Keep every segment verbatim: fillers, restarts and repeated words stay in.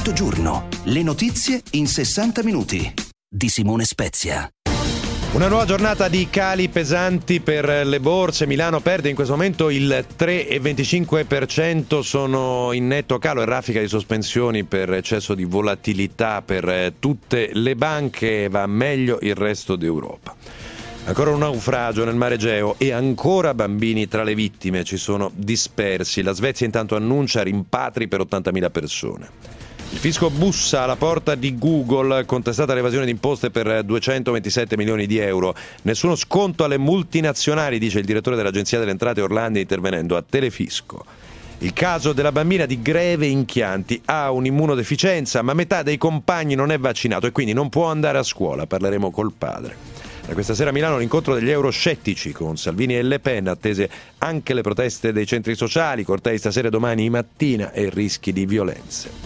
Effetto giorno. Le notizie in sessanta minuti. Di Simone Spezia. Una nuova giornata di cali pesanti per le borse. Milano perde in questo momento il tre virgola venticinque per cento, sono in netto calo e raffica di sospensioni per eccesso di volatilità per tutte le banche. Va meglio il resto d'Europa. Ancora un naufragio nel Mar Egeo e ancora bambini tra le vittime, ci sono dispersi. La Svezia intanto annuncia rimpatri per ottantamila persone. Il fisco bussa alla porta di Google, contestata l'evasione di imposte per duecentoventisette milioni di euro. Nessuno sconto alle multinazionali, dice il direttore dell'Agenzia delle Entrate Orlandi intervenendo a Telefisco. Il caso della bambina di Greve in Chianti: ha un'immunodeficienza, ma metà dei compagni non è vaccinato e quindi non può andare a scuola. Parleremo col padre. Da questa sera a Milano l'incontro degli euroscettici con Salvini e Le Pen, attese anche le proteste dei centri sociali, cortei stasera e domani mattina e rischi di violenze.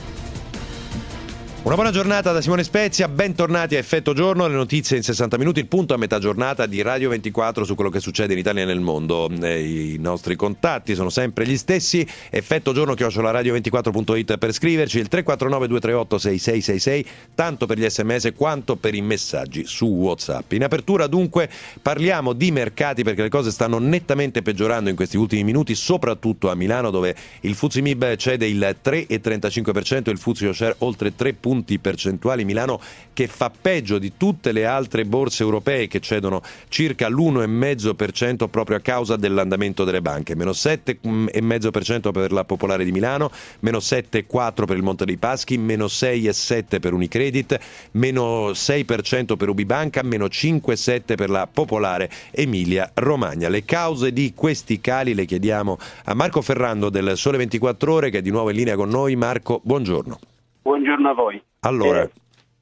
Una buona giornata da Simone Spezia, bentornati a Effetto Giorno, le notizie in sessanta minuti, il punto a metà giornata di Radio ventiquattro su quello che succede in Italia e nel mondo. I nostri contatti sono sempre gli stessi, effetto giorno chiocciola radio ventiquattro punto it per scriverci, il tre quattro nove due tre otto sei sei sei sei, tanto per gli sms quanto per i messaggi su WhatsApp. In apertura dunque parliamo di mercati perché le cose stanno nettamente peggiorando in questi ultimi minuti, soprattutto a Milano dove il F T S E M I B cede il tre virgola trentacinque per cento e il F T S E Share oltre tre punti percentuali. Milano che fa peggio di tutte le altre borse europee che cedono circa l'uno virgola cinque per cento proprio a causa dell'andamento delle banche, meno sette virgola cinque per cento per la Popolare di Milano, meno sette virgola quattro per cento per il Monte dei Paschi, meno sei virgola sette per cento per Unicredit, meno sei per cento per Ubibanca, meno cinque virgola sette per cento per la Popolare Emilia Romagna. Le cause di questi cali le chiediamo a Marco Ferrando del Sole ventiquattro Ore, che è di nuovo in linea con noi. Marco, buongiorno. Buongiorno a voi. Allora, eh,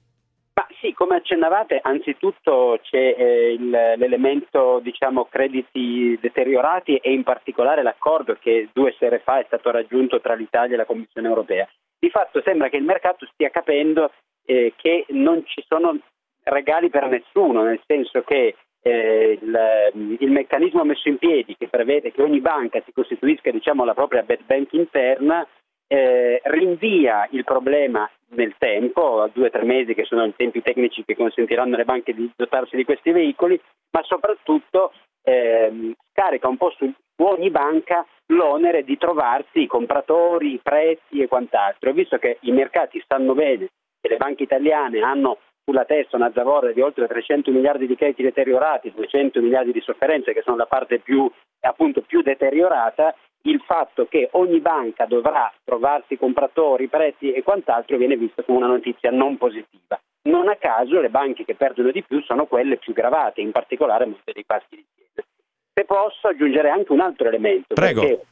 ma sì, come accennavate, anzitutto c'è eh, il, l'elemento, diciamo, crediti deteriorati e in particolare l'accordo che due sere fa è stato raggiunto tra l'Italia e la Commissione europea. Di fatto sembra che il mercato stia capendo eh, che non ci sono regali per nessuno, nel senso che eh, il, il meccanismo messo in piedi che prevede che ogni banca si costituisca, diciamo, la propria bad bank interna, Eh, rinvia il problema nel tempo, a due o tre mesi che sono i tempi tecnici che consentiranno alle banche di dotarsi di questi veicoli, ma soprattutto ehm, scarica un po' su, su ogni banca l'onere di trovarsi i compratori, i prezzi e quant'altro. E visto che i mercati stanno bene e le banche italiane hanno sulla testa una zavorra di oltre trecento miliardi di crediti deteriorati, duecento miliardi di sofferenze che sono la parte più, appunto, più deteriorata, il fatto che ogni banca dovrà trovarsi compratori, prezzi e quant'altro viene visto come una notizia non positiva. Non a caso le banche che perdono di più sono quelle più gravate, in particolare Monte dei Paschi di Siena. Se posso aggiungere anche un altro elemento, Prego. perché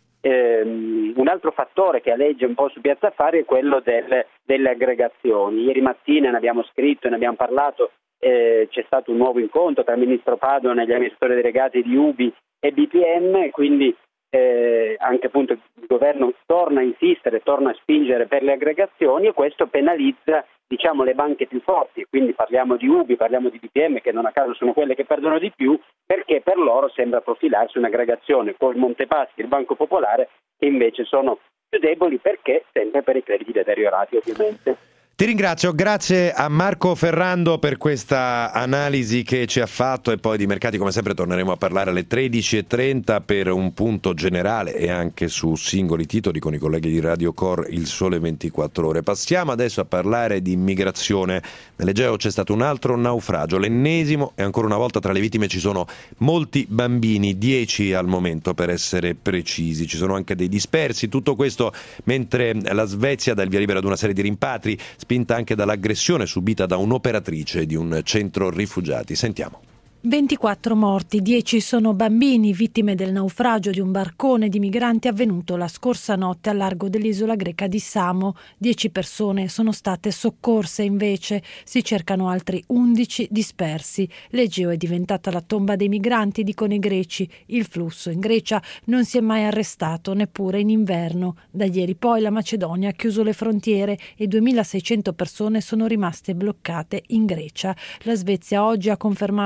ehm, un altro fattore che aleggia un po' su Piazza Affari è quello del, delle aggregazioni. Ieri mattina ne abbiamo scritto, ne abbiamo parlato, eh, c'è stato un nuovo incontro tra il ministro Padoan e gli amministratori delegati di Ubi e B P M, quindi Eh, anche appunto il governo torna a insistere, torna a spingere per le aggregazioni e questo penalizza, diciamo, le banche più forti, quindi parliamo di Ubi, parliamo di B P M che non a caso sono quelle che perdono di più, perché per loro sembra profilarsi un'aggregazione con Montepaschi e il Banco Popolare che invece sono più deboli, perché sempre per i crediti deteriorati ovviamente. ti ringrazio, grazie a Marco Ferrando per questa analisi che ci ha fatto e poi di mercati come sempre torneremo a parlare alle tredici e trenta per un punto generale e anche su singoli titoli con i colleghi di Radio Cor Il Sole ventiquattro Ore. Passiamo adesso a parlare di immigrazione. Nell'Egeo c'è stato un altro naufragio, l'ennesimo, e ancora una volta tra le vittime ci sono molti bambini, dieci al momento per essere precisi. Ci sono anche dei dispersi, tutto questo mentre la Svezia dà il via libera ad una serie di rimpatri, spinta anche dall'aggressione subita da un'operatrice di un centro rifugiati. Sentiamo. ventiquattro morti, dieci sono bambini, vittime del naufragio di un barcone di migranti avvenuto la scorsa notte al largo dell'isola greca di Samo. dieci persone sono state soccorse, invece si cercano altri undici dispersi. L'Egeo è diventata la tomba dei migranti, dicono i greci. Il flusso in Grecia non si è mai arrestato, neppure in inverno. Da ieri poi la Macedonia ha chiuso le frontiere e duemilaseicento persone sono rimaste bloccate in Grecia. La Svezia oggi ha confermato l'espulsione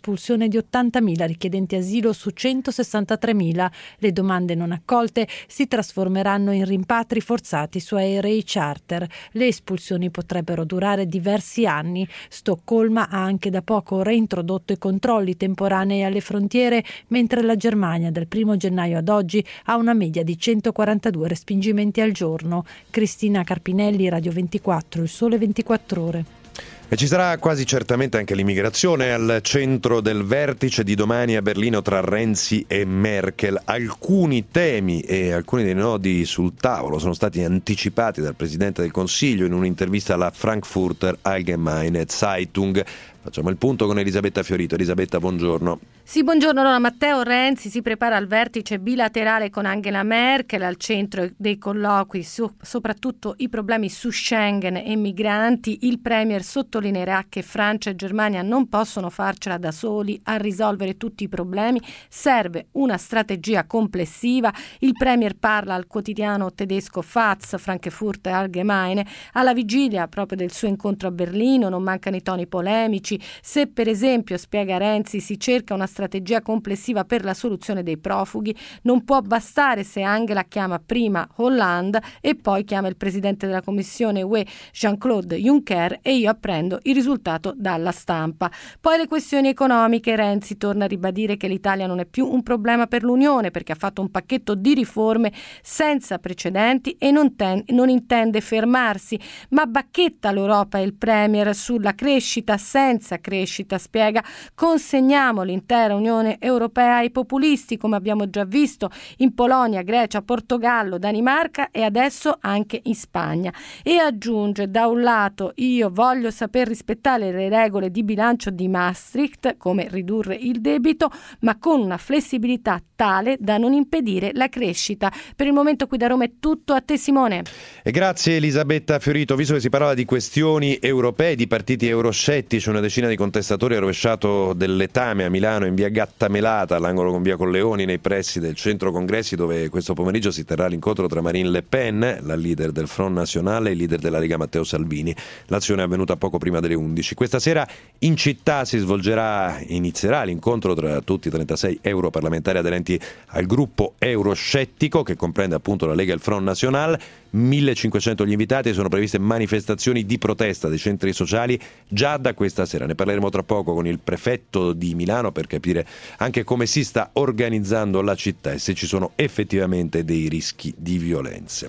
l'espulsione di ottantamila richiedenti asilo su centosessantatremila. Le domande non accolte si trasformeranno in rimpatri forzati su aerei charter. Le espulsioni potrebbero durare diversi anni. Stoccolma ha anche da poco reintrodotto i controlli temporanei alle frontiere, mentre la Germania dal primo gennaio ad oggi ha una media di centoquarantadue respingimenti al giorno. Cristina Carpinelli, Radio ventiquattro, Il Sole ventiquattro Ore. E ci sarà quasi certamente anche l'immigrazione al centro del vertice di domani a Berlino tra Renzi e Merkel. Alcuni temi e alcuni dei nodi sul tavolo sono stati anticipati dal Presidente del Consiglio in un'intervista alla Frankfurter Allgemeine Zeitung. Facciamo il punto con Elisabetta Fiorito. Elisabetta, buongiorno. Sì, buongiorno. Allora, Matteo Renzi si prepara al vertice bilaterale con Angela Merkel, al centro dei colloqui su, soprattutto i problemi su Schengen e migranti. Il Premier sottolineerà che Francia e Germania non possono farcela da soli a risolvere tutti i problemi, serve una strategia complessiva. Il Premier parla al quotidiano tedesco Faz, Frankfurter Allgemeine, alla vigilia proprio del suo incontro a Berlino. Non mancano i toni polemici. Se per esempio, spiega Renzi, si cerca una strategia complessiva per la soluzione dei profughi, non può bastare se Angela chiama prima Hollande e poi chiama il presidente della Commissione U E Jean-Claude Juncker e io apprendo il risultato dalla stampa. Poi le questioni economiche. Renzi torna a ribadire che l'Italia non è più un problema per l'Unione perché ha fatto un pacchetto di riforme senza precedenti e non, ten- non intende fermarsi, ma bacchetta l'Europa e il Premier sulla crescita. Senza crescita, spiega, consegniamo l'intera Unione Europea ai populisti, come abbiamo già visto in Polonia, Grecia, Portogallo, Danimarca e adesso anche in Spagna. E aggiunge: da un lato io voglio saper rispettare le regole di bilancio di Maastricht, come ridurre il debito, ma con una flessibilità tale da non impedire la crescita. Per il momento qui da Roma è tutto. A te, Simone. E grazie Elisabetta Fiorito. Visto che si parlava di questioni europee, di partiti euroscettici, una decina di contestatori ha rovesciato del letame a Milano in via Gattamelata, all'angolo con via Colleoni, nei pressi del centro congressi, dove questo pomeriggio si terrà l'incontro tra Marine Le Pen, la leader del Front National, e il leader della Lega Matteo Salvini. L'azione è avvenuta poco prima delle undici. Questa sera in città si svolgerà, inizierà l'incontro tra tutti i trentasei europarlamentari aderenti al gruppo euroscettico, che comprende appunto la Lega e il Front National. millecinquecento gli invitati e sono previste manifestazioni di protesta dei centri sociali già da questa sera. Ne parleremo tra poco con il prefetto di Milano per capire anche come si sta organizzando la città e se ci sono effettivamente dei rischi di violenze.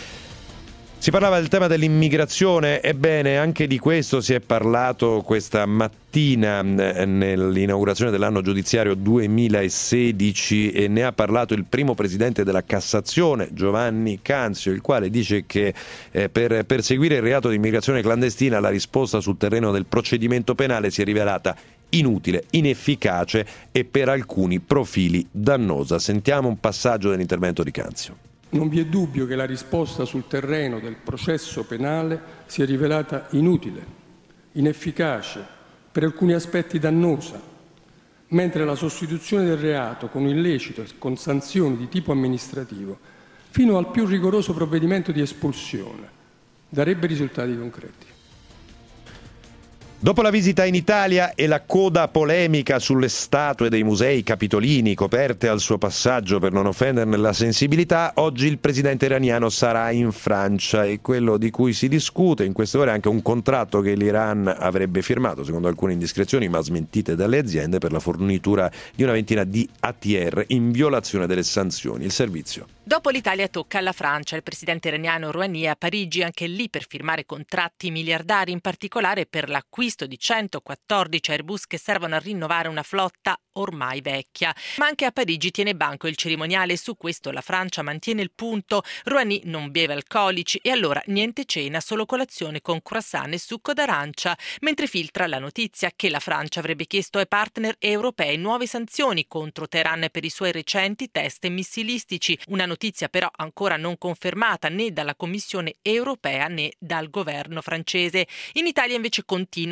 Si parlava del tema dell'immigrazione, ebbene anche di questo si è parlato questa mattina nell'inaugurazione dell'anno giudiziario duemilasedici e ne ha parlato il primo presidente della Cassazione, Giovanni Canzio, il quale dice che eh, per perseguire il reato di immigrazione clandestina la risposta sul terreno del procedimento penale si è rivelata inutile, inefficace e per alcuni profili dannosa. Sentiamo un passaggio dell'intervento di Canzio. Non vi è dubbio che la risposta sul terreno del processo penale si è rivelata inutile, inefficace, per alcuni aspetti dannosa, mentre la sostituzione del reato con illecito e con sanzioni di tipo amministrativo, fino al più rigoroso provvedimento di espulsione, darebbe risultati concreti. Dopo la visita in Italia e la coda polemica sulle statue dei musei capitolini coperte al suo passaggio per non offenderne la sensibilità, oggi il presidente iraniano sarà in Francia e quello di cui si discute in queste ore è anche un contratto che l'Iran avrebbe firmato, secondo alcune indiscrezioni ma smentite dalle aziende, per la fornitura di una ventina di A T R in violazione delle sanzioni. Il servizio. Dopo l'Italia tocca alla Francia. Il presidente iraniano Rouhani è a Parigi, anche lì per firmare contratti miliardari, in particolare per l'acquisto di centoquattordici Airbus che servono a rinnovare una flotta ormai vecchia. Ma anche a Parigi tiene banco il cerimoniale e su questo la Francia mantiene il punto. Rouhani non beve alcolici e allora niente cena, solo colazione con croissant e succo d'arancia, mentre filtra la notizia che la Francia avrebbe chiesto ai partner europei nuove sanzioni contro Teheran per i suoi recenti test missilistici. Una notizia però ancora non confermata né dalla Commissione europea né dal governo francese. In Italia invece continua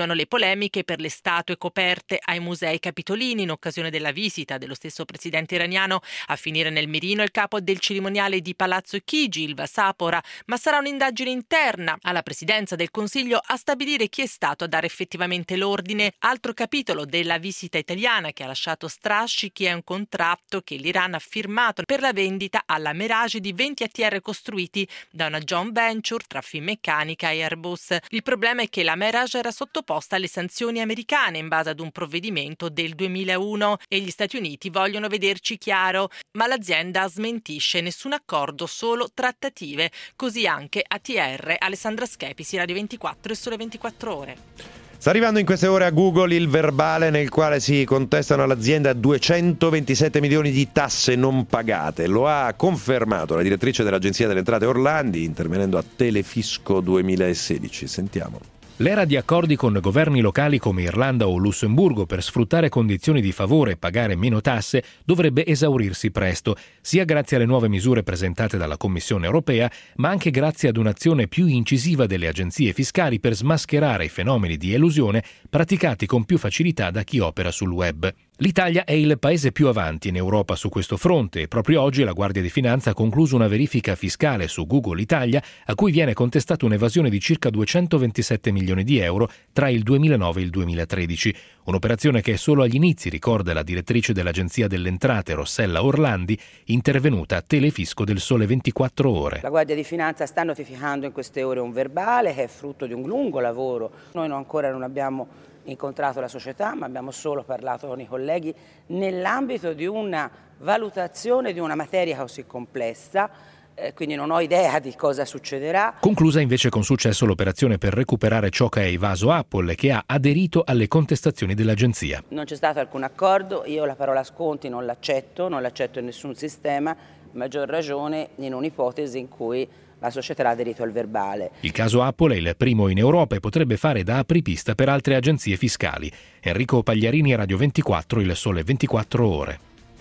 Continuano le polemiche per le statue coperte ai musei capitolini in occasione della visita dello stesso presidente iraniano. A finire nel mirino il capo del cerimoniale di Palazzo Chigi, Ilva Sapora, ma sarà un'indagine interna alla presidenza del Consiglio a stabilire chi è stato a dare effettivamente l'ordine. Altro capitolo della visita italiana che ha lasciato strascichi è un contratto che l'Iran ha firmato per la vendita alla Merage di venti A T R costruiti da una joint venture tra Finmeccanica e Airbus. Il problema è che la Merage era sottoposta alle sanzioni americane in base ad un provvedimento del duemilauno e gli Stati Uniti vogliono vederci chiaro, ma l'azienda smentisce nessun accordo, solo trattative. Così anche A T R. Alessandra Schepisi, Radio ventiquattro e Sole ventiquattro Ore. Sta arrivando in queste ore a Google il verbale nel quale si contestano all'azienda duecentoventisette milioni di tasse non pagate. Lo ha confermato la direttrice dell'Agenzia delle Entrate Orlandi intervenendo a Telefisco duemilasedici. Sentiamo. L'era di accordi con governi locali come Irlanda o Lussemburgo per sfruttare condizioni di favore e pagare meno tasse dovrebbe esaurirsi presto, sia grazie alle nuove misure presentate dalla Commissione europea, ma anche grazie ad un'azione più incisiva delle agenzie fiscali per smascherare i fenomeni di elusione praticati con più facilità da chi opera sul web. L'Italia è il paese più avanti in Europa su questo fronte e proprio oggi la Guardia di Finanza ha concluso una verifica fiscale su Google Italia a cui viene contestata un'evasione di circa duecentoventisette milioni di euro tra il duemilanove e il duemilatredici. Un'operazione che è solo agli inizi, ricorda la direttrice dell'Agenzia delle Entrate Rossella Orlandi, intervenuta a Telefisco del Sole ventiquattro Ore. La Guardia di Finanza sta notificando in queste ore un verbale che è frutto di un lungo lavoro. Noi non ancora non abbiamo incontrato la società, ma abbiamo solo parlato con i colleghi nell'ambito di una valutazione di una materia così complessa, eh, quindi non ho idea di cosa succederà. Conclusa invece con successo l'operazione per recuperare ciò che ha evaso Apple e che ha aderito alle contestazioni dell'agenzia. Non c'è stato alcun accordo, io la parola sconti non l'accetto, non l'accetto in nessun sistema, maggior ragione in un'ipotesi in cui la società ha aderito al verbale. Il caso Apple è il primo in Europa e potrebbe fare da apripista per altre agenzie fiscali. Enrico Pagliarini, Radio ventiquattro, Il Sole ventiquattro Ore.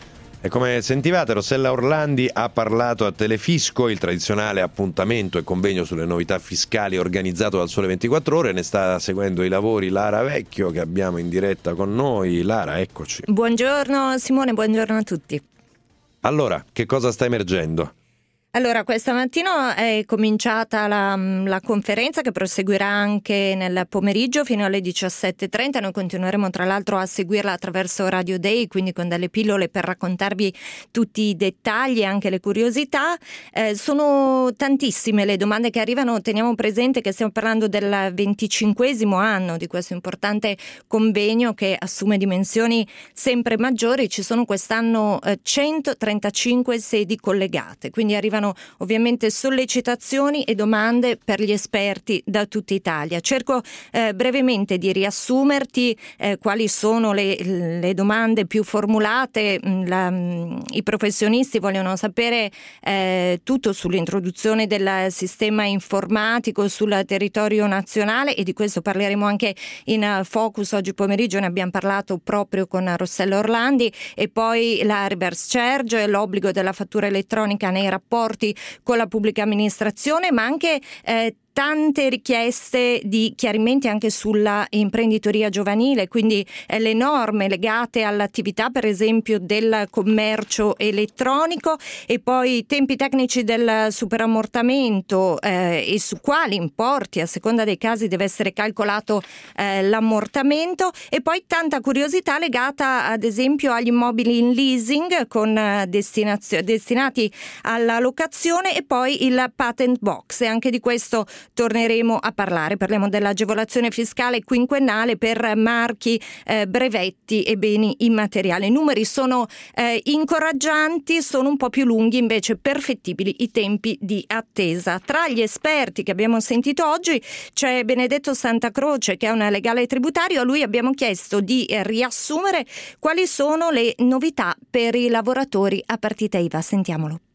E come sentivate, Rossella Orlandi ha parlato a Telefisco, il tradizionale appuntamento e convegno sulle novità fiscali organizzato dal Sole ventiquattro Ore. Ne sta seguendo i lavori Lara Vecchio, che abbiamo in diretta con noi. Lara, eccoci. Buongiorno Simone, buongiorno a tutti. Allora, che cosa sta emergendo? Allora, questa mattina è cominciata la, la conferenza che proseguirà anche nel pomeriggio fino alle diciassette e trenta. Noi continueremo tra l'altro a seguirla attraverso Radio Day, quindi con delle pillole per raccontarvi tutti i dettagli e anche le curiosità. Eh, sono tantissime le domande che arrivano. Teniamo presente che stiamo parlando del venticinquesimo anno di questo importante convegno che assume dimensioni sempre maggiori. Ci sono quest'anno eh, centotrentacinque sedi collegate, quindi arrivano ovviamente sollecitazioni e domande per gli esperti da tutta Italia. Cerco eh, brevemente di riassumerti eh, quali sono le, le domande più formulate. La, i professionisti vogliono sapere eh, tutto sull'introduzione del sistema informatico sul territorio nazionale e di questo parleremo anche in Focus oggi pomeriggio. Ne abbiamo parlato proprio con Rossella Orlandi. E poi la reverse charge, l'obbligo della fattura elettronica nei rapporti con la pubblica amministrazione, ma anche eh, tante richieste di chiarimenti anche sulla imprenditoria giovanile, quindi eh, le norme legate all'attività per esempio del commercio elettronico e poi i tempi tecnici del superammortamento eh, e su quali importi a seconda dei casi deve essere calcolato eh, l'ammortamento e poi tanta curiosità legata ad esempio agli immobili in leasing con eh, destinazio- destinati alla locazione e poi il patent box e anche di questo torneremo a parlare. Parliamo dell'agevolazione fiscale quinquennale per marchi, eh, brevetti e beni immateriali. I numeri sono eh, incoraggianti, sono un po' più lunghi, invece perfettibili i tempi di attesa. Tra gli esperti che abbiamo sentito oggi c'è Benedetto Santacroce, che è un legale tributario. A lui abbiamo chiesto di eh, riassumere quali sono le novità per i lavoratori a partita I V A. Sentiamolo.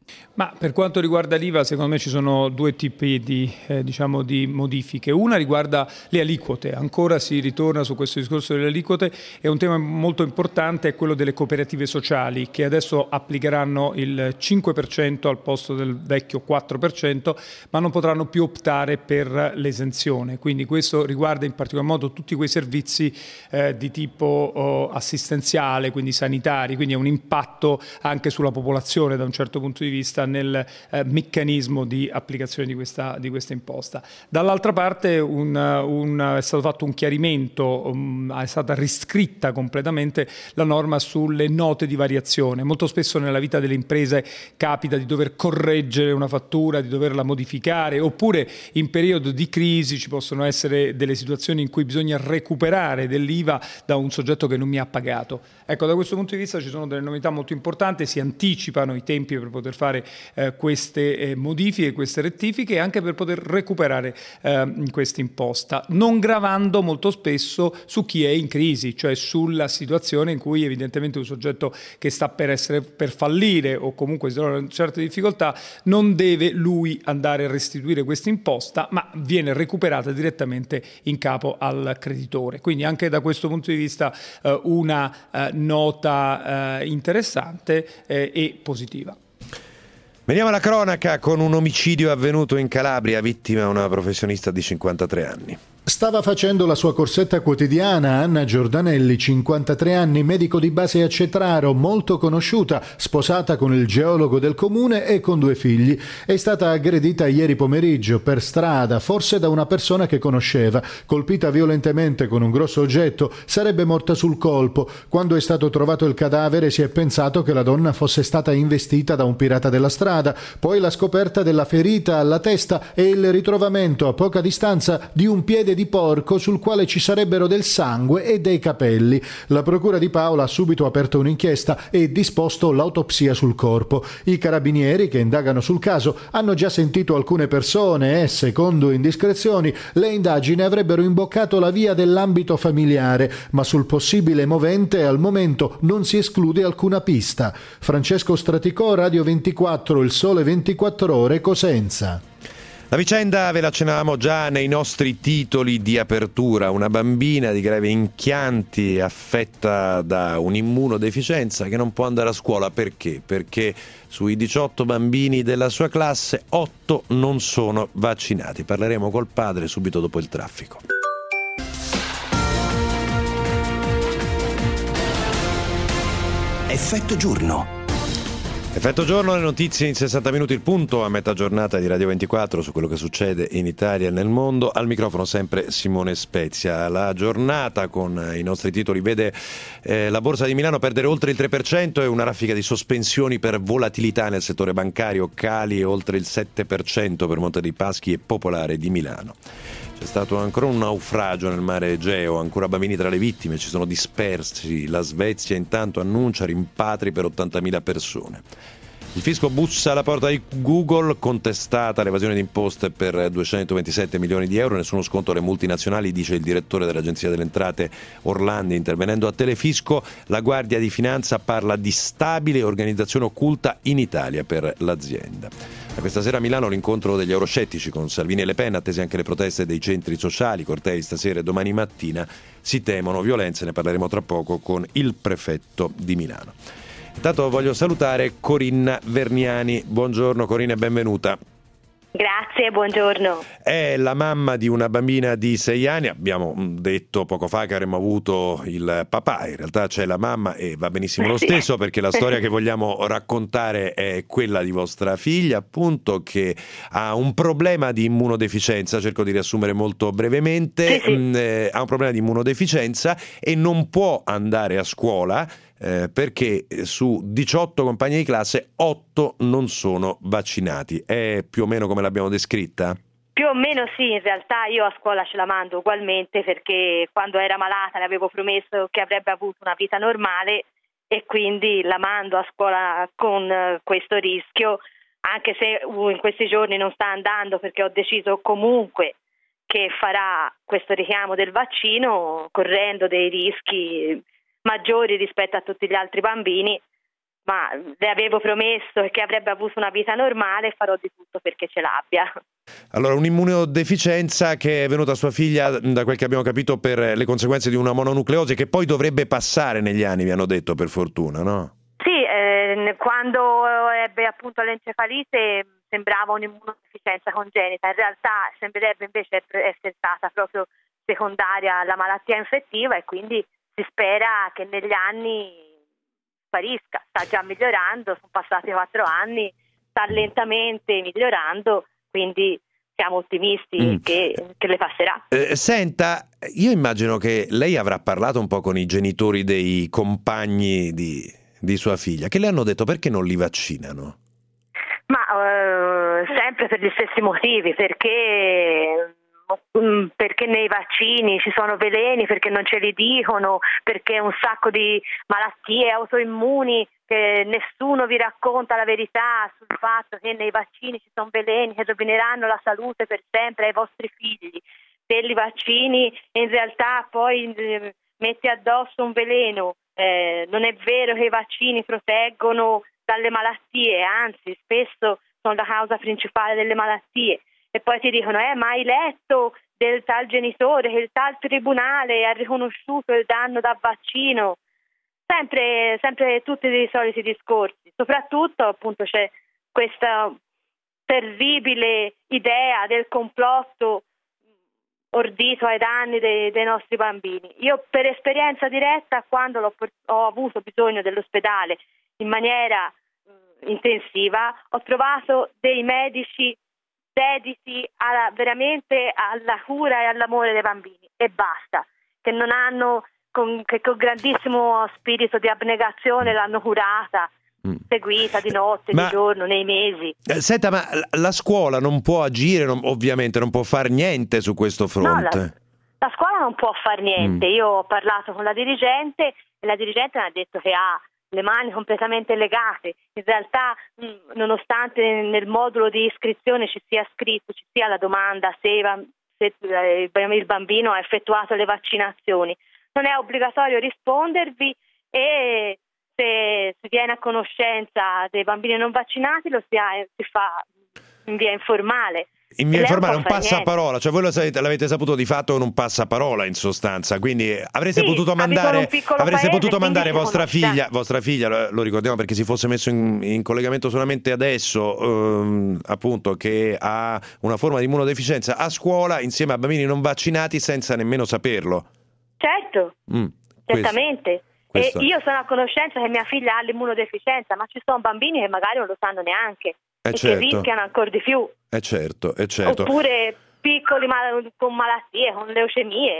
Ma per quanto riguarda l'I V A, secondo me ci sono due tipi di, eh, diciamo di modifiche. Una riguarda le aliquote, ancora si ritorna su questo discorso delle aliquote, e un tema molto importante è quello delle cooperative sociali, che adesso applicheranno il cinque per cento al posto del vecchio quattro per cento, ma non potranno più optare per l'esenzione. Quindi questo riguarda in particolar modo tutti quei servizi eh, di tipo oh, assistenziale, quindi sanitari, quindi è un impatto anche sulla popolazione da un certo punto di vista nel eh, meccanismo di applicazione di questa, di questa imposta. Dall'altra parte un, un, è stato fatto un chiarimento, um, è stata riscritta completamente la norma sulle note di variazione. Molto spesso nella vita delle imprese capita di dover correggere una fattura, di doverla modificare, oppure in periodo di crisi ci possono essere delle situazioni in cui bisogna recuperare dell'I V A da un soggetto che non mi ha pagato. Ecco, da questo punto di vista ci sono delle novità molto importanti, si anticipano i tempi per poter fare Eh, queste eh, modifiche, queste rettifiche, anche per poter recuperare eh, questa imposta, non gravando molto spesso su chi è in crisi, cioè sulla situazione in cui evidentemente un soggetto che sta per essere per fallire o comunque si trova in certe difficoltà non deve lui andare a restituire questa imposta, ma viene recuperata direttamente in capo al creditore. Quindi anche da questo punto di vista eh, una eh, nota eh, interessante eh, e positiva. Veniamo alla cronaca con un omicidio avvenuto in Calabria, vittima una professionista di cinquantatré anni. Stava facendo la sua corsetta quotidiana Anna Giordanelli, cinquantatré anni, medico di base a Cetraro, molto conosciuta, sposata con il geologo del comune e con due figli. È stata aggredita ieri pomeriggio per strada, forse da una persona che conosceva, colpita violentemente con un grosso oggetto, sarebbe morta sul colpo. Quando è stato trovato il cadavere si è pensato che la donna fosse stata investita da un pirata della strada, poi la scoperta della ferita alla testa e il ritrovamento a poca distanza di un piede di porco sul quale ci sarebbero del sangue e dei capelli. La procura di Paola ha subito aperto un'inchiesta e disposto l'autopsia sul corpo. I carabinieri che indagano sul caso hanno già sentito alcune persone e, secondo indiscrezioni, le indagini avrebbero imboccato la via dell'ambito familiare, ma sul possibile movente al momento non si esclude alcuna pista. Francesco Straticò, Radio ventiquattro, Il Sole ventiquattro Ore, Cosenza. La vicenda ve la accennavamo già nei nostri titoli di apertura. Una bambina di gravi impianti affetta da un'immunodeficienza che non può andare a scuola. Perché? Perché sui diciotto bambini della sua classe otto non sono vaccinati. Parleremo col padre subito dopo il traffico. Effetto giorno. Effetto giorno, le notizie in sessanta minuti, il punto a metà giornata di Radio ventiquattro su quello che succede in Italia e nel mondo. Al microfono sempre Simone Spezia. La giornata con i nostri titoli vede eh, la Borsa di Milano perdere oltre il tre per cento e una raffica di sospensioni per volatilità nel settore bancario, cali oltre il sette per cento per Monte dei Paschi e Popolare di Milano. C'è stato ancora un naufragio nel mare Egeo, ancora bambini tra le vittime, ci sono dispersi. La Svezia intanto annuncia rimpatri per ottantamila persone. Il fisco bussa alla porta di Google, contestata l'evasione di imposte per duecentoventisette milioni di euro, nessuno sconto alle multinazionali, dice il direttore dell'Agenzia delle Entrate Orlandi intervenendo a Telefisco. La Guardia di Finanza parla di stabile organizzazione occulta in Italia per l'azienda. Da questa sera a Milano l'incontro degli euroscettici con Salvini e Le Pen, attese anche le proteste dei centri sociali, cortei stasera e domani mattina, si temono violenze, ne parleremo tra poco con il prefetto di Milano. Intanto voglio salutare Corinna Verniani. Buongiorno Corinna e benvenuta. Grazie, buongiorno. È la mamma di una bambina di sei anni, abbiamo detto poco fa che avremmo avuto il papà, in realtà c'è la mamma e va benissimo lo stesso, sì, perché la storia che vogliamo raccontare è quella di vostra figlia, appunto, che ha un problema di immunodeficienza, cerco di riassumere molto brevemente, sì, sì. Eh, ha un problema di immunodeficienza e non può andare a scuola Eh, perché su diciotto compagni di classe otto non sono vaccinati. È più o meno come l'abbiamo descritta? Più o meno sì, in realtà io a scuola ce la mando ugualmente perché quando era malata le avevo promesso che avrebbe avuto una vita normale e quindi la mando a scuola con questo rischio, anche se in questi giorni non sta andando perché ho deciso comunque che farà questo richiamo del vaccino correndo dei rischi maggiori rispetto a tutti gli altri bambini, ma le avevo promesso che avrebbe avuto una vita normale e farò di tutto perché ce l'abbia. Allora, un'immunodeficienza che è venuta a sua figlia, da quel che abbiamo capito, per le conseguenze di una mononucleosi che poi dovrebbe passare negli anni, vi hanno detto, per fortuna, no? Sì, eh, quando ebbe appunto l'encefalite sembrava un'immunodeficienza congenita, in realtà sembrerebbe invece essere stata proprio secondaria alla malattia infettiva e quindi si spera che negli anni sparisca. Sta già migliorando, sono passati quattro anni, sta lentamente migliorando, quindi siamo ottimisti mm. che, che le passerà. Eh, senta, io immagino che lei avrà parlato un po' con i genitori dei compagni di, di sua figlia, che le hanno detto perché non li vaccinano? Ma eh, sempre per gli stessi motivi, perché perché nei vaccini ci sono veleni, perché non ce li dicono, perché un sacco di malattie autoimmuni che nessuno vi racconta la verità sul fatto che nei vaccini ci sono veleni che rovineranno la salute per sempre ai vostri figli. Se li vaccini in realtà poi eh, metti addosso un veleno, eh, non è vero che i vaccini proteggono dalle malattie, anzi spesso sono la causa principale delle malattie. E poi ti dicono, eh, ma hai letto del tal genitore che il tal tribunale ha riconosciuto il danno da vaccino? Sempre, sempre tutti i soliti discorsi. Soprattutto appunto c'è questa terribile idea del complotto ordito ai danni dei, dei nostri bambini. Io per esperienza diretta, quando l'ho, ho avuto bisogno dell'ospedale in maniera mh, intensiva, ho trovato dei medici dediti alla, veramente alla cura e all'amore dei bambini e basta, che non hanno con, che con grandissimo spirito di abnegazione l'hanno curata, mm. seguita di notte, ma, di giorno, nei mesi. Eh, senta, ma la scuola non può agire, non, ovviamente non può fare niente su questo fronte? No, la, la scuola non può fare niente. Mm. Io ho parlato con la dirigente e la dirigente mi ha detto che ha le mani completamente legate. In realtà, mh, nonostante nel modulo di iscrizione ci sia scritto, ci sia la domanda se, se eh, il bambino ha effettuato le vaccinazioni, non è obbligatorio rispondervi e se si viene a conoscenza dei bambini non vaccinati lo si, ha, si fa in via informale. In via informale, un passaparola, cioè voi lo sapete, l'avete saputo di fatto con un passaparola in sostanza, quindi avreste sì, potuto mandare avreste paese, potuto mandare vostra figlia, vostra figlia, lo, lo ricordiamo perché si fosse messo in, in collegamento solamente adesso, ehm, appunto, che ha una forma di immunodeficienza a scuola insieme a bambini non vaccinati senza nemmeno saperlo. Certo, mm, certamente. Questo. E io sono a conoscenza che mia figlia ha l'immunodeficienza, ma ci sono bambini che magari non lo sanno neanche. Eh e certo. che rischiano ancora di più. Eh certo, eh certo. Oppure piccoli mal- con malattie, con leucemie.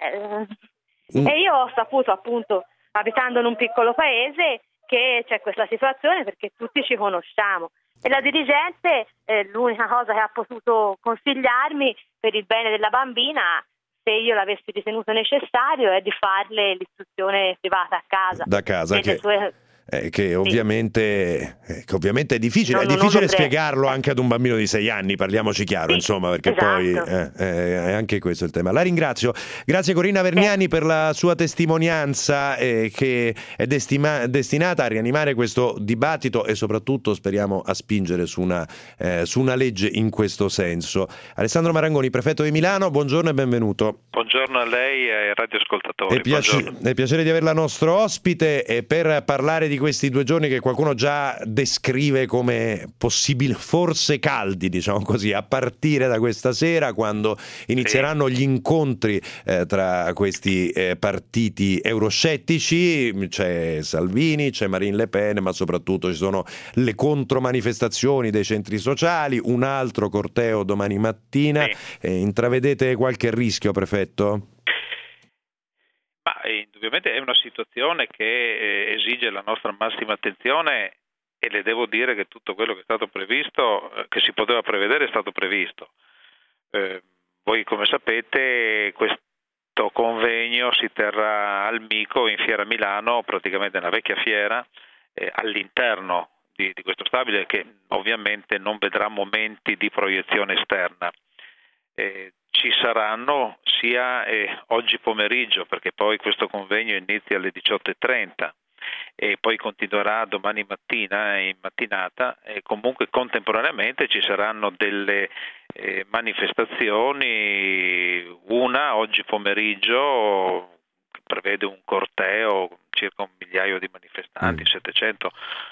Eh, mm. E io ho saputo appunto, abitando in un piccolo paese, che c'è questa situazione perché tutti ci conosciamo. E la dirigente, eh, l'unica cosa che ha potuto consigliarmi per il bene della bambina, se io l'avessi ritenuto necessario, è di farle l'istruzione privata a casa. Da casa, che... Sue... Eh, che, ovviamente, sì. eh, che ovviamente è difficile, no, è difficile spiegarlo anche ad un bambino di sei anni, parliamoci chiaro, sì, insomma, perché esatto. poi eh, eh, è anche questo il tema. La ringrazio, grazie Corinna Verniani sì. per la sua testimonianza eh, che è destima- destinata a rianimare questo dibattito e soprattutto speriamo a spingere su una, eh, su una legge in questo senso. Alessandro Marangoni, prefetto di Milano, buongiorno e benvenuto. Buongiorno a lei e ai radioascoltatori. È, piace- è piacere di averla nostro ospite e per parlare di di questi due giorni che qualcuno già descrive come possibili, forse caldi, diciamo così, a partire da questa sera, quando inizieranno gli incontri eh, tra questi eh, partiti euroscettici. C'è Salvini, c'è Marine Le Pen, ma soprattutto ci sono le contromanifestazioni dei centri sociali, un altro corteo domani mattina. Sì. Eh, intravedete qualche rischio, prefetto? Ma indubbiamente è una situazione che esige la nostra massima attenzione e le devo dire che tutto quello che è stato previsto, che si poteva prevedere, è stato previsto. Eh, voi come sapete questo convegno si terrà al Mico in Fiera Milano, praticamente nella vecchia fiera, eh, all'interno di, di questo stabile che ovviamente non vedrà momenti di proiezione esterna. Eh, ci saranno sia eh, oggi pomeriggio, perché poi questo convegno inizia alle diciotto e trenta, e poi continuerà domani mattina in mattinata, e comunque contemporaneamente ci saranno delle eh, manifestazioni, una oggi pomeriggio che prevede un corteo, circa un migliaio di manifestanti, mm. settecento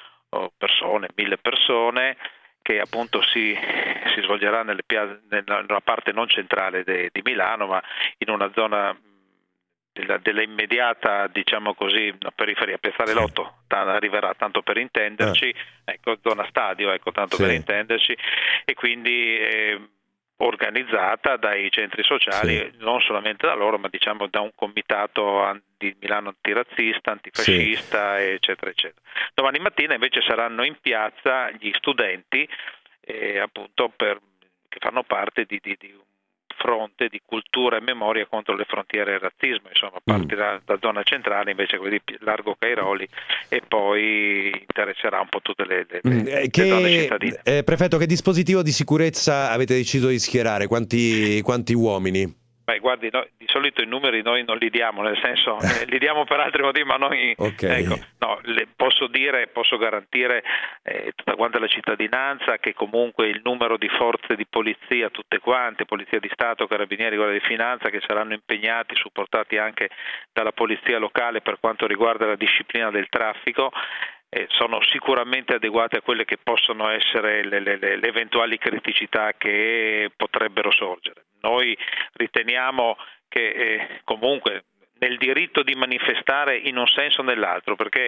persone, mille persone, che appunto si, si svolgerà nelle pia- nella parte non centrale de- di Milano, ma in una zona della, della immediata, diciamo così, periferia. Piazzale sì. Lotto t- arriverà, tanto per intenderci, eh. ecco, zona stadio, ecco, tanto sì. per intenderci, e quindi eh, organizzata dai centri sociali, sì. non solamente da loro, ma diciamo da un comitato di Milano antirazzista, antifascista, sì. eccetera, eccetera. Domani mattina invece saranno in piazza gli studenti, eh, appunto per, che fanno parte di, di, di un fronte di cultura e memoria contro le frontiere e il razzismo, insomma partirà mm. da zona centrale, invece quelli di Largo Cairoli, e poi interesserà un po' tutte le, le, mm. le che, zone cittadine. Eh, prefetto, che dispositivo di sicurezza avete deciso di schierare? Quanti, quanti uomini? Beh, guardi, noi, di solito i numeri noi non li diamo, nel senso eh, li diamo per altri motivi, ma noi okay. ecco, no, le, posso dire, posso garantire eh, tutta quanta la cittadinanza che comunque il numero di forze di polizia, tutte quante, Polizia di Stato, Carabinieri, Guardia di Finanza, che saranno impegnati, supportati anche dalla polizia locale per quanto riguarda la disciplina del traffico, eh, sono sicuramente adeguate a quelle che possono essere le, le, le eventuali criticità che potrebbero sorgere. Noi riteniamo che eh, comunque nel diritto di manifestare in un senso o nell'altro, perché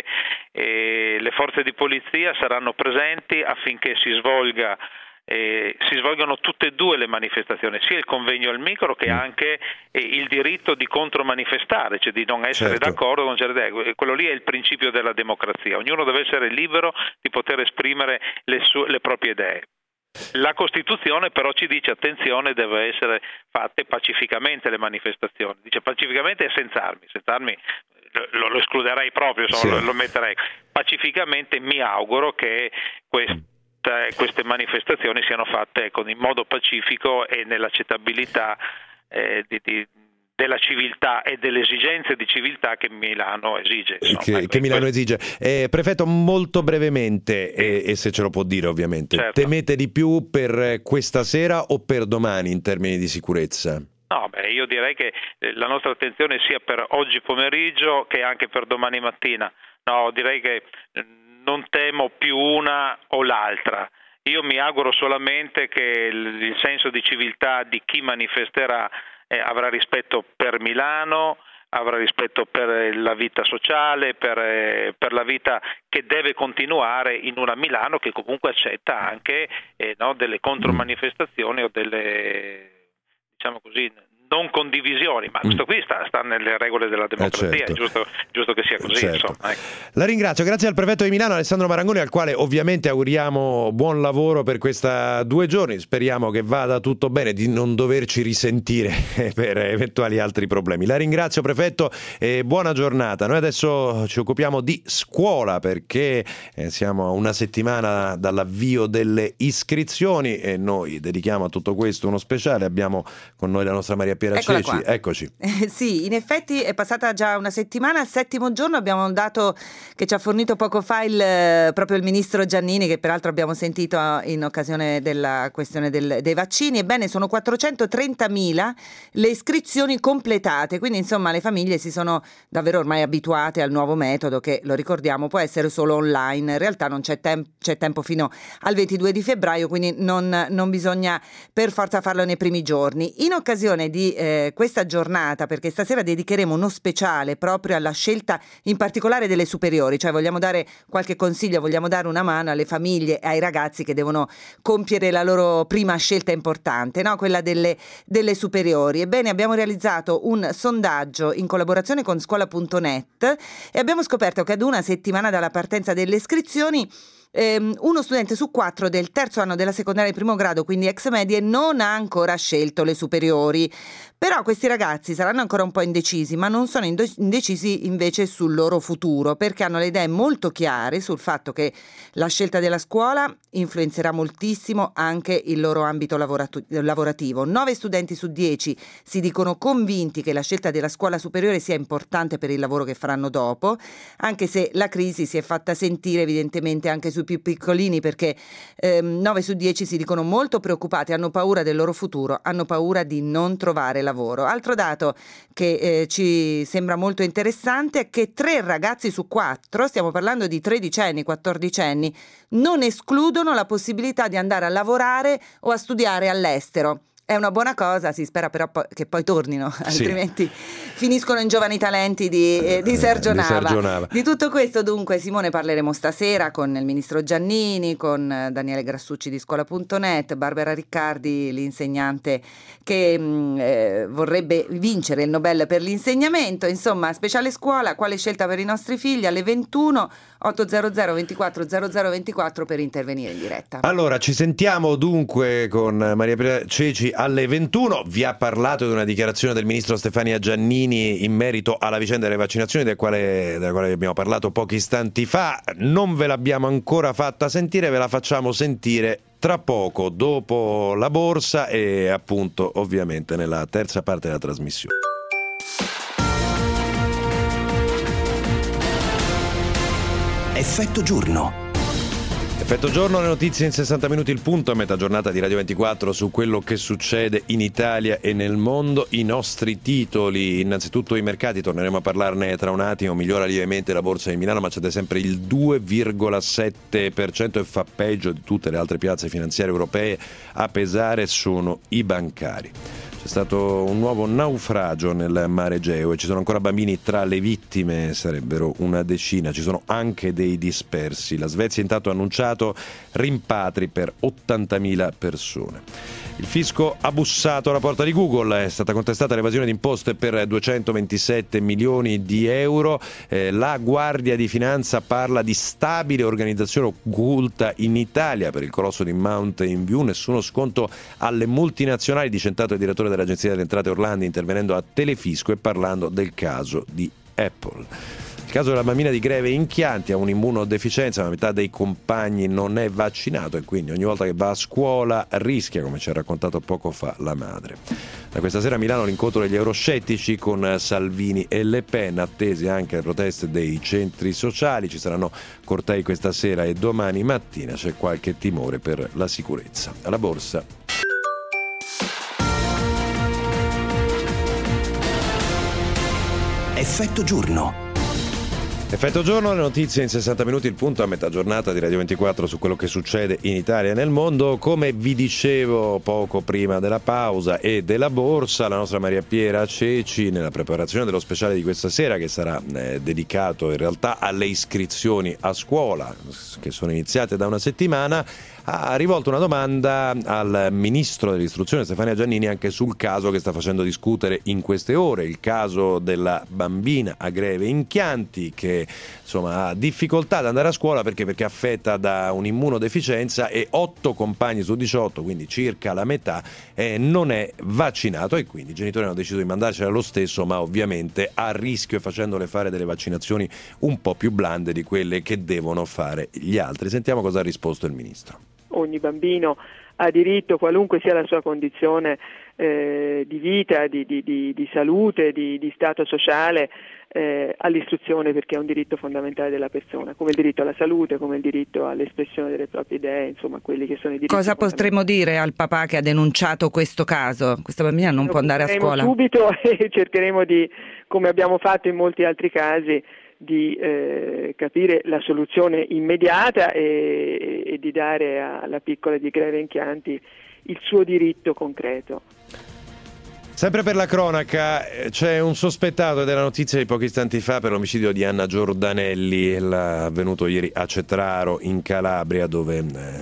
eh, le forze di polizia saranno presenti affinché si svolga eh, si svolgano tutte e due le manifestazioni, sia il convegno al micro che anche eh, il diritto di contromanifestare, cioè di non essere certo. d'accordo con certe idee. Quello lì è il principio della democrazia, ognuno deve essere libero di poter esprimere le, sue, le proprie idee. La Costituzione però ci dice attenzione, deve essere fatte pacificamente le manifestazioni, dice pacificamente e senza armi, senza armi lo, lo escluderei proprio, insomma, sì. lo, lo metterei pacificamente. Mi auguro che questa, queste manifestazioni siano fatte con, in modo pacifico e nell'accettabilità eh, di, di della civiltà e delle esigenze di civiltà che Milano esige. Insomma. Che, che Milano esige. Eh, prefetto, molto brevemente, e, e se ce lo può dire ovviamente, certo. temete di più per questa sera o per domani in termini di sicurezza? No, beh, io direi che la nostra attenzione sia per oggi pomeriggio che anche per domani mattina. No, direi che non temo più una o l'altra. Io mi auguro solamente che il, il senso di civiltà di chi manifesterà Eh, avrà rispetto per Milano, avrà rispetto per la vita sociale, per, eh, per la vita che deve continuare in una Milano che comunque accetta anche eh, no, delle contromanifestazioni o delle, diciamo così, non condivisioni, ma questo qui sta, sta nelle regole della democrazia, eh certo. è giusto, giusto che sia così. Certo. Insomma, ecco. La ringrazio, grazie al prefetto di Milano Alessandro Marangoni, al quale ovviamente auguriamo buon lavoro per questa due giorni, speriamo che vada tutto bene, di non doverci risentire per eventuali altri problemi. La ringrazio prefetto e buona giornata. Noi adesso ci occupiamo di scuola perché eh, siamo a una settimana dall'avvio delle iscrizioni e noi dedichiamo a tutto questo uno speciale. Abbiamo con noi la nostra Maria Piera Ceci, eccoci. Eh, sì, in effetti è passata già una settimana, al settimo giorno abbiamo un dato che ci ha fornito poco fa il, proprio il ministro Giannini, che peraltro abbiamo sentito in occasione della questione del, dei vaccini. Ebbene, sono quattrocentotrentamila le iscrizioni completate, quindi insomma le famiglie si sono davvero ormai abituate al nuovo metodo che, lo ricordiamo, può essere solo online. In realtà non c'è, tem- c'è tempo fino al ventidue di febbraio, quindi non, non bisogna per forza farlo nei primi giorni. In occasione di eh, questa giornata, perché stasera dedicheremo uno speciale proprio alla scelta in particolare delle superiori, cioè vogliamo dare qualche consiglio, vogliamo dare una mano alle famiglie e ai ragazzi che devono compiere la loro prima scelta importante, no? Quella delle, delle superiori. Ebbene, abbiamo realizzato un sondaggio in collaborazione con scuola punto net e abbiamo scoperto che ad una settimana dalla partenza delle iscrizioni ehm, uno studente su quattro del terzo anno della secondaria di primo grado, quindi ex medie, non ha ancora scelto le superiori. Però questi ragazzi saranno ancora un po' indecisi, ma non sono indecisi invece sul loro futuro, perché hanno le idee molto chiare sul fatto che la scelta della scuola influenzerà moltissimo anche il loro ambito lavorat- lavorativo. nove studenti su dieci si dicono convinti che la scelta della scuola superiore sia importante per il lavoro che faranno dopo, anche se la crisi si è fatta sentire evidentemente anche sui più piccolini, perché ehm, nove su dieci si dicono molto preoccupati, hanno paura del loro futuro, hanno paura di non trovare lavoro. Altro dato che eh, ci sembra molto interessante è che tre ragazzi su quattro, stiamo parlando di tredicenni, quattordicenni, non escludono la possibilità di andare a lavorare o a studiare all'estero. È una buona cosa, si spera però po- che poi tornino, sì. Altrimenti finiscono in Giovani Talenti di, eh, di, Sergio, di Nava. Sergio Nava. Di tutto questo dunque, Simone, parleremo stasera con il ministro Giannini, con Daniele Grassucci di scuola punto net, Barbara Riccardi, l'insegnante che mh, eh, vorrebbe vincere il Nobel per l'insegnamento. Insomma, speciale scuola, quale scelta per i nostri figli? Alle ventuno, ottocento ventiquattro zero zero ventiquattro per intervenire in diretta. Allora, ci sentiamo dunque con Maria Pia Ceci alle ventuno. Vi ha parlato di una dichiarazione del ministro Stefania Giannini in merito alla vicenda delle vaccinazioni, del quale, della quale abbiamo parlato pochi istanti fa. Non ve l'abbiamo ancora fatta sentire, ve la facciamo sentire tra poco, dopo la borsa e appunto ovviamente nella terza parte della trasmissione. Effetto giorno. Effetto giorno, le notizie in sessanta minuti, il punto a metà giornata di Radio ventiquattro su quello che succede in Italia e nel mondo. I nostri titoli, innanzitutto i mercati, torneremo a parlarne tra un attimo. Migliora lievemente la borsa di Milano, ma c'è sempre il due virgola sette per cento e fa peggio di tutte le altre piazze finanziarie europee. A pesare sono i bancari. C'è stato un nuovo naufragio nel mare Egeo e ci sono ancora bambini tra le vittime, sarebbero una decina, ci sono anche dei dispersi. La Svezia intanto ha annunciato rimpatri per ottantamila persone. Il fisco ha bussato alla porta di Google, è stata contestata l'evasione di imposte per duecentoventisette milioni di euro. Eh, la Guardia di Finanza parla di stabile organizzazione occulta in Italia per il colosso di Mountain View. Nessuno sconto alle multinazionali, dicentato il direttore dell'Agenzia delle Entrate Orlandi intervenendo a Telefisco e parlando del caso di Apple. Il caso della bambina di Greve in Chianti ha un'immunodeficienza, la metà dei compagni non è vaccinato e quindi ogni volta che va a scuola rischia, come ci ha raccontato poco fa la madre. Da questa sera a Milano l'incontro degli euroscettici con Salvini e Le Pen, attese anche le proteste dei centri sociali, ci saranno cortei questa sera e domani mattina c'è qualche timore per la sicurezza. Alla borsa. Effetto giorno. Effetto giorno, le notizie in sessanta minuti, il punto a metà giornata di Radio ventiquattro su quello che succede in Italia e nel mondo. Come vi dicevo poco prima della pausa e della borsa, la nostra Maria Piera Ceci, nella preparazione dello speciale di questa sera, che sarà eh, dedicato in realtà alle iscrizioni a scuola, che sono iniziate da una settimana, ha rivolto una domanda al ministro dell'istruzione Stefania Giannini anche sul caso che sta facendo discutere in queste ore, il caso della bambina a Greve in Chianti che insomma ha difficoltà ad andare a scuola perché perché è affetta da un'immunodeficienza e otto compagni su diciotto, quindi circa la metà, eh, non è vaccinato e quindi i genitori hanno deciso di mandarcela lo stesso, ma ovviamente a rischio e facendole fare delle vaccinazioni un po' più blande di quelle che devono fare gli altri. Sentiamo cosa ha risposto il ministro. Ogni bambino ha diritto, qualunque sia la sua condizione eh, di vita, di, di, di, di salute, di, di stato sociale, eh, all'istruzione, perché è un diritto fondamentale della persona, come il diritto alla salute, come il diritto all'espressione delle proprie idee, insomma quelli che sono i diritti. Cosa potremmo dire al papà che ha denunciato questo caso? Questa bambina non Lo può andare a scuola. Subito e cercheremo di, come abbiamo fatto in molti altri casi, di eh, capire la soluzione immediata e, e di dare alla piccola di Greve in Chianti il suo diritto concreto. Sempre per la cronaca, c'è un sospettato, ed è la notizia di pochi istanti fa, per l'omicidio di Anna Giordanelli, avvenuto ieri a Cetraro in Calabria, dove eh,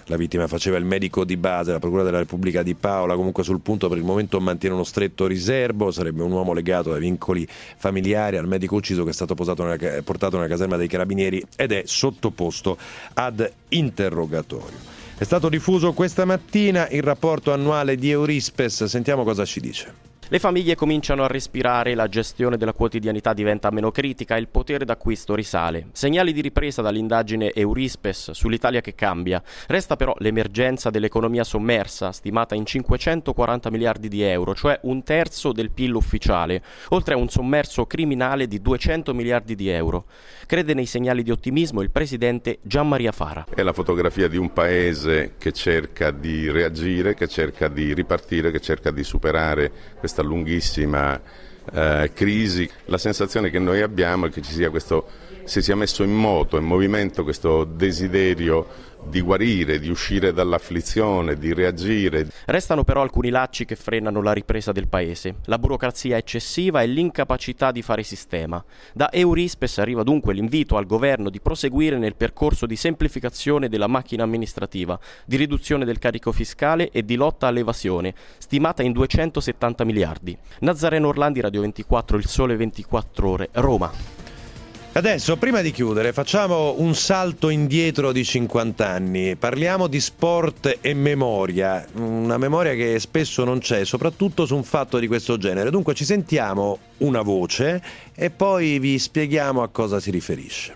La vittima faceva il medico di base, la Procura della Repubblica di Paola comunque sul punto per il momento mantiene uno stretto riservo, sarebbe un uomo legato ai vincoli familiari al medico ucciso che è stato posato nella, portato nella caserma dei Carabinieri ed è sottoposto ad interrogatorio. È stato diffuso questa mattina il rapporto annuale di Eurispes, sentiamo cosa ci dice. Le famiglie cominciano a respirare, la gestione della quotidianità diventa meno critica e il potere d'acquisto risale. Segnali di ripresa dall'indagine Eurispes sull'Italia che cambia. Resta però l'emergenza dell'economia sommersa, stimata in cinquecentoquaranta miliardi di euro, cioè un terzo del P I L ufficiale, oltre a un sommerso criminale di duecento miliardi di euro. Crede nei segnali di ottimismo il presidente Gianmaria Fara. È la fotografia di un paese che cerca di reagire, che cerca di ripartire, che cerca di superare questa lunghissima eh, crisi. La sensazione che noi abbiamo è che ci sia questo, si sia messo in moto, in movimento questo desiderio di guarire, di uscire dall'afflizione, di reagire. Restano però alcuni lacci che frenano la ripresa del paese: la burocrazia eccessiva e l'incapacità di fare sistema. Da Eurispes arriva dunque l'invito al governo di proseguire nel percorso di semplificazione della macchina amministrativa, di riduzione del carico fiscale e di lotta all'evasione, stimata in duecentosettanta miliardi. Nazareno Orlandi, Radio ventiquattro, Il Sole ventiquattro Ore, Roma. Adesso, prima di chiudere, facciamo un salto indietro di cinquanta anni. Parliamo di sport e memoria, una memoria che spesso non c'è, soprattutto su un fatto di questo genere. Dunque ci sentiamo una voce e poi vi spieghiamo a cosa si riferisce.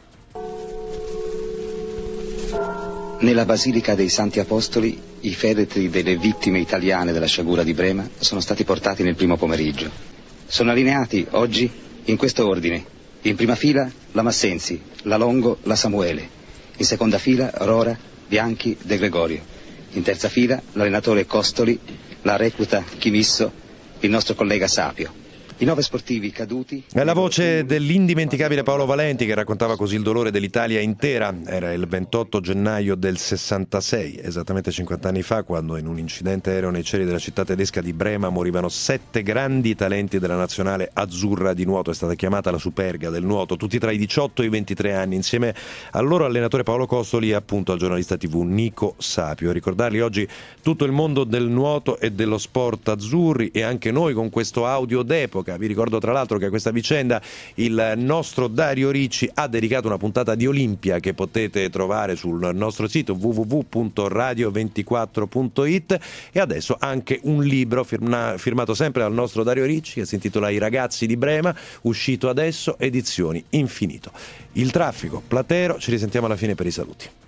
Nella Basilica dei Santi Apostoli i feretri delle vittime italiane della sciagura di Brema sono stati portati nel primo pomeriggio. Sono allineati oggi in questo ordine. In prima fila la Massenzi, la Longo, la Samuele. In seconda fila Rora, Bianchi, De Gregorio. In terza fila l'allenatore Costoli, la recluta Chimisso, il nostro collega Sapio. I nove sportivi caduti. È la voce dell'indimenticabile Paolo Valenti che raccontava così il dolore dell'Italia intera. Era il ventotto gennaio del sessantasei, esattamente cinquanta anni fa, quando in un incidente aereo nei cieli della città tedesca di Brema morivano sette grandi talenti della nazionale azzurra di nuoto. È stata chiamata la Superga del nuoto, tutti tra i diciotto e i ventitré anni, insieme al loro allenatore Paolo Costoli e appunto al giornalista tivù Nico Sapio. Ricordarli oggi tutto il mondo del nuoto e dello sport azzurri, e anche noi con questo audio d'epoca. Vi ricordo tra l'altro che a questa vicenda il nostro Dario Ricci ha dedicato una puntata di Olimpia che potete trovare sul nostro sito w w w punto radio ventiquattro punto i t, e adesso anche un libro firma, firmato sempre dal nostro Dario Ricci che si intitola I ragazzi di Brema, uscito adesso, edizioni Infinito. Il traffico, Platero, ci risentiamo alla fine per i saluti.